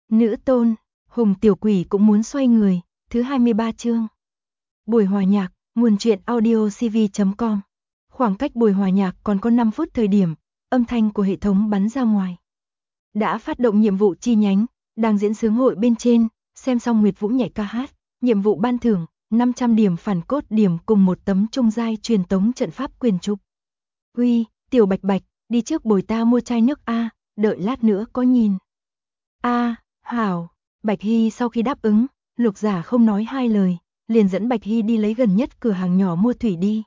Nữ tôn, Hùng tiểu quỷ cũng muốn xoay người, thứ 23 chương. Buổi hòa nhạc, nguồn truyện audio cv.com. Khoảng cách buổi hòa nhạc còn có 5 phút thời điểm, âm thanh của hệ thống bắn ra ngoài. Đã phát động nhiệm vụ chi nhánh, đang diễn sướng hội bên trên, xem xong Nguyệt Vũ nhảy ca hát, nhiệm vụ ban thưởng, 500 điểm phản cốt điểm cùng một tấm trung giai truyền tống trận pháp quyền trục. Huy, tiểu bạch bạch, đi trước bồi ta mua chai nước A, đợi lát nữa có nhìn. A, hảo, Bạch Hy sau khi đáp ứng, Lục Giả không nói hai lời, liền dẫn Bạch Hy đi lấy gần nhất cửa hàng nhỏ mua thủy đi.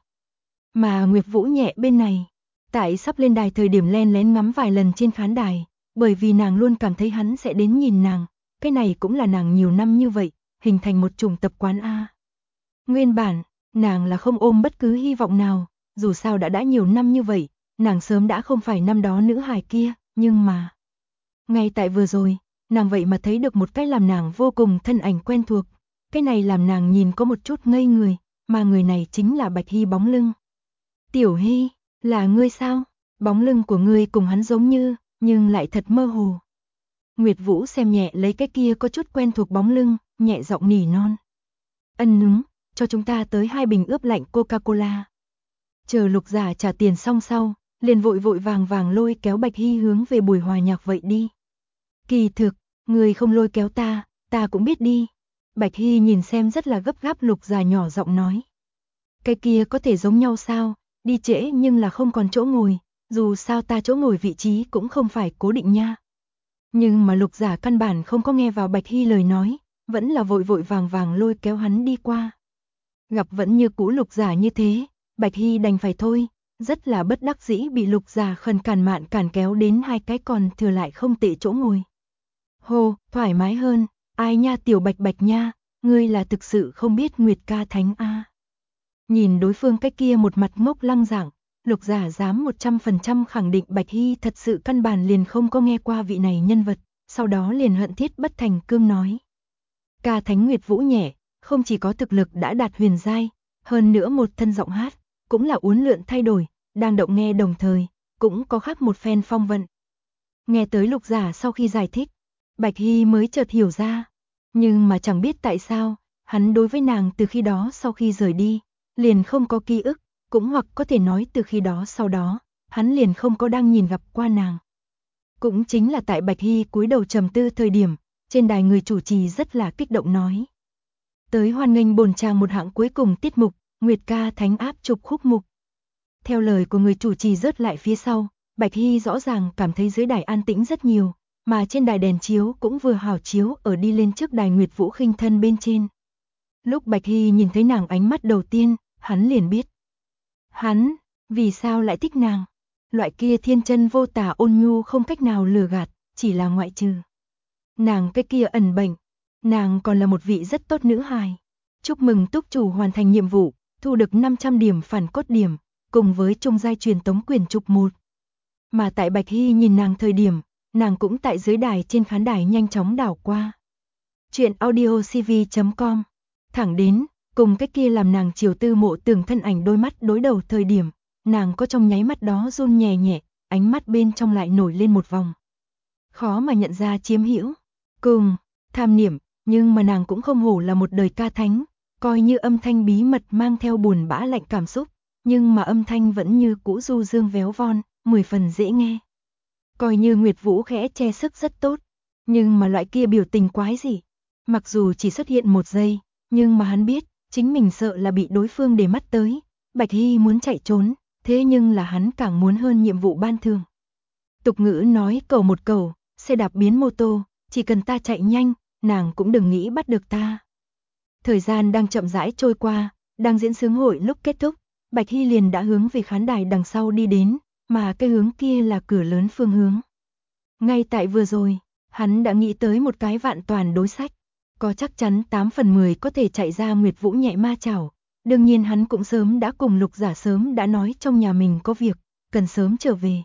Mà Nguyệt Vũ nhẹ bên này, tại sắp lên đài thời điểm len lén ngắm vài lần trên khán đài, bởi vì nàng luôn cảm thấy hắn sẽ đến nhìn nàng, cái này cũng là nàng nhiều năm như vậy, hình thành một chủng tập quán A. Nguyên bản, nàng là không ôm bất cứ hy vọng nào, dù sao đã nhiều năm như vậy, nàng sớm đã không phải năm đó nữ hài kia, nhưng mà... Ngay tại vừa rồi, nàng vậy mà thấy được một cái làm nàng vô cùng thân ảnh quen thuộc, cái này làm nàng nhìn có một chút ngây người, mà người này chính là Bạch Hy bóng lưng. Tiểu Hy, là ngươi sao? Bóng lưng của ngươi cùng hắn giống như, nhưng lại thật mơ hồ. Nguyệt Vũ xem nhẹ lấy cái kia có chút quen thuộc bóng lưng, nhẹ giọng nỉ non. Núng, cho chúng ta tới 2 bình ướp lạnh Coca-Cola. Chờ Lục Giả trả tiền xong sau, liền vội vội vàng vàng lôi kéo Bạch Hy hướng về buổi hòa nhạc vậy đi. Kỳ thực, người không lôi kéo ta cũng biết đi. Bạch Hy nhìn xem rất là gấp gáp Lục Giả nhỏ giọng nói. Cái kia có thể giống nhau sao, đi trễ nhưng là không còn chỗ ngồi, dù sao ta chỗ ngồi vị trí cũng không phải cố định nha. Nhưng mà Lục Giả căn bản không có nghe vào Bạch Hy lời nói, vẫn là vội vội vàng vàng lôi kéo hắn đi qua. Gặp vẫn như cũ Lục Giả như thế, Bạch Hy đành phải thôi, rất là bất đắc dĩ bị Lục Giả khẩn cản mạn cản kéo đến 2 cái còn thừa lại không tệ chỗ ngồi. Hô, thoải mái hơn, ai nha tiểu Bạch Bạch nha, ngươi là thực sự không biết Nguyệt ca thánh a. Nhìn đối phương cái kia một mặt ngốc lăng dạng, Lục Giả dám 100% khẳng định Bạch Hy thật sự căn bản liền không có nghe qua vị này nhân vật, sau đó liền hận thiết bất thành cương nói. Ca thánh Nguyệt Vũ nhẹ, không chỉ có thực lực đã đạt huyền giai, hơn nữa một thân giọng hát, cũng là uốn lượn thay đổi, đang động nghe đồng thời, cũng có khác một phen phong vận. Nghe tới Lục Giả sau khi giải thích, Bạch Hy mới chợt hiểu ra, nhưng mà chẳng biết tại sao, hắn đối với nàng từ khi đó sau khi rời đi, liền không có ký ức, cũng hoặc có thể nói từ khi đó sau đó, hắn liền không có đang nhìn gặp qua nàng. Cũng chính là tại Bạch Hy cúi đầu trầm tư thời điểm, trên đài người chủ trì rất là kích động nói. Tới hoan nghênh bổn tràng một hạng cuối cùng tiết mục, Nguyệt ca thánh áp chụp khúc mục. Theo lời của người chủ trì rớt lại phía sau, Bạch Hy rõ ràng cảm thấy dưới đài an tĩnh rất nhiều, mà trên đài đèn chiếu cũng vừa hảo chiếu ở đi lên trước đài Nguyệt Vũ khinh thân bên trên. Lúc Bạch Hy nhìn thấy nàng ánh mắt đầu tiên, hắn liền biết. Hắn, vì sao lại thích nàng? Loại kia thiên chân vô tả ôn nhu không cách nào lừa gạt, chỉ là ngoại trừ. Nàng cái kia ẩn bệnh, nàng còn là một vị rất tốt nữ hài. Chúc mừng túc chủ hoàn thành nhiệm vụ, thu được 500 điểm phản cốt điểm, cùng với trung giai truyền tống quyền trục 1. Mà tại Bạch Hy nhìn nàng thời điểm, nàng cũng tại dưới đài trên khán đài nhanh chóng đảo qua. Chuyện audio cv.com. Thẳng đến, cùng cái kia làm nàng chiều tư mộ tưởng thân ảnh đôi mắt đối đầu thời điểm, nàng có trong nháy mắt đó run nhẹ nhẹ, ánh mắt bên trong lại nổi lên một vòng. Khó mà nhận ra chiếm hữu, cùng, tham niệm, nhưng mà nàng cũng không hổ là một đời ca thánh, coi như âm thanh bí mật mang theo buồn bã lạnh cảm xúc, nhưng mà âm thanh vẫn như cũ du dương véo von, 10 phần dễ nghe. Coi như Nguyệt Vũ khẽ che sức rất tốt, nhưng mà loại kia biểu tình quái gì, mặc dù chỉ xuất hiện 1 giây, nhưng mà hắn biết, chính mình sợ là bị đối phương để mắt tới, Bạch Hy muốn chạy trốn, thế nhưng là hắn càng muốn hơn nhiệm vụ ban thường. Tục ngữ nói cầu một cầu, xe đạp biến mô tô, chỉ cần ta chạy nhanh, nàng cũng đừng nghĩ bắt được ta. Thời gian đang chậm rãi trôi qua, đang diễn sướng hội lúc kết thúc, Bạch Hy liền đã hướng về khán đài đằng sau đi đến, mà cái hướng kia là cửa lớn phương hướng. Ngay tại vừa rồi, hắn đã nghĩ tới một cái vạn toàn đối sách, có chắc chắn 8 phần 10 có thể chạy ra Nguyệt Vũ nhẹ ma chảo. Đương nhiên hắn cũng sớm đã cùng Lục Giả sớm đã nói trong nhà mình có việc, cần sớm trở về.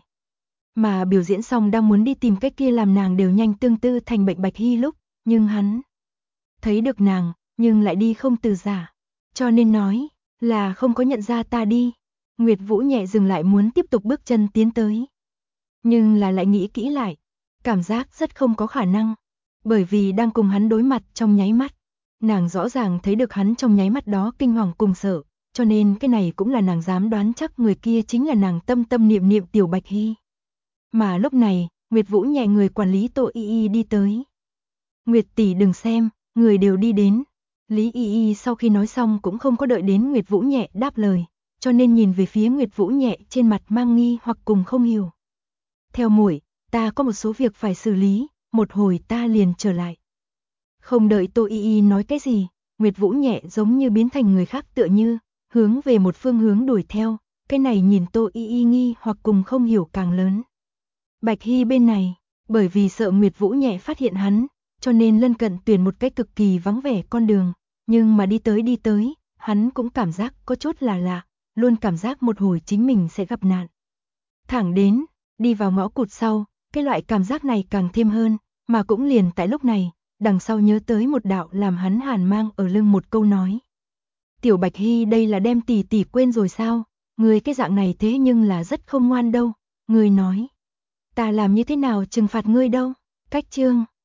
Mà biểu diễn xong đang muốn đi tìm cách kia làm nàng đều nhanh tương tư thành bệnh Bạch Hy lúc, nhưng hắn thấy được nàng, nhưng lại đi không từ giả. Cho nên nói, là không có nhận ra ta đi. Nguyệt Vũ nhẹ dừng lại muốn tiếp tục bước chân tiến tới. Nhưng là lại nghĩ kỹ lại, cảm giác rất không có khả năng. Bởi vì đang cùng hắn đối mặt trong nháy mắt. Nàng rõ ràng thấy được hắn trong nháy mắt đó kinh hoàng cùng sợ, cho nên cái này cũng là nàng dám đoán chắc người kia chính là nàng tâm tâm niệm niệm Tiểu Bạch Hy. Mà lúc này, Nguyệt Vũ Nhẹ người quản lý Tô Y Y đi tới. Nguyệt tỷ đừng xem, người đều đi đến. Lý Y Y sau khi nói xong cũng không có đợi đến Nguyệt Vũ Nhẹ đáp lời, cho nên nhìn về phía Nguyệt Vũ Nhẹ trên mặt mang nghi hoặc cùng không hiểu. Theo muội, ta có một số việc phải xử lý, một hồi ta liền trở lại. Không đợi Tô Y Y nói cái gì, Nguyệt Vũ Nhẹ giống như biến thành người khác tựa như, hướng về một phương hướng đuổi theo, cái này nhìn Tô Y Y nghi hoặc cùng không hiểu càng lớn. Bạch Hy bên này, bởi vì sợ Nguyệt Vũ Nhẹ phát hiện hắn, cho nên lân cận tuyển một cái cực kỳ vắng vẻ con đường, nhưng mà đi tới, hắn cũng cảm giác có chút là lạ, luôn cảm giác một hồi chính mình sẽ gặp nạn. Thẳng đến, đi vào ngõ cụt sau, cái loại cảm giác này càng thêm hơn, mà cũng liền tại lúc này, đằng sau nhớ tới một đạo làm hắn hàn mang ở lưng một câu nói. Tiểu Bạch Hy đây là đem tỷ tỷ quên rồi sao, người cái dạng này thế nhưng là rất không ngoan đâu, người nói. Ta làm như thế nào trừng phạt ngươi đâu, cách chương.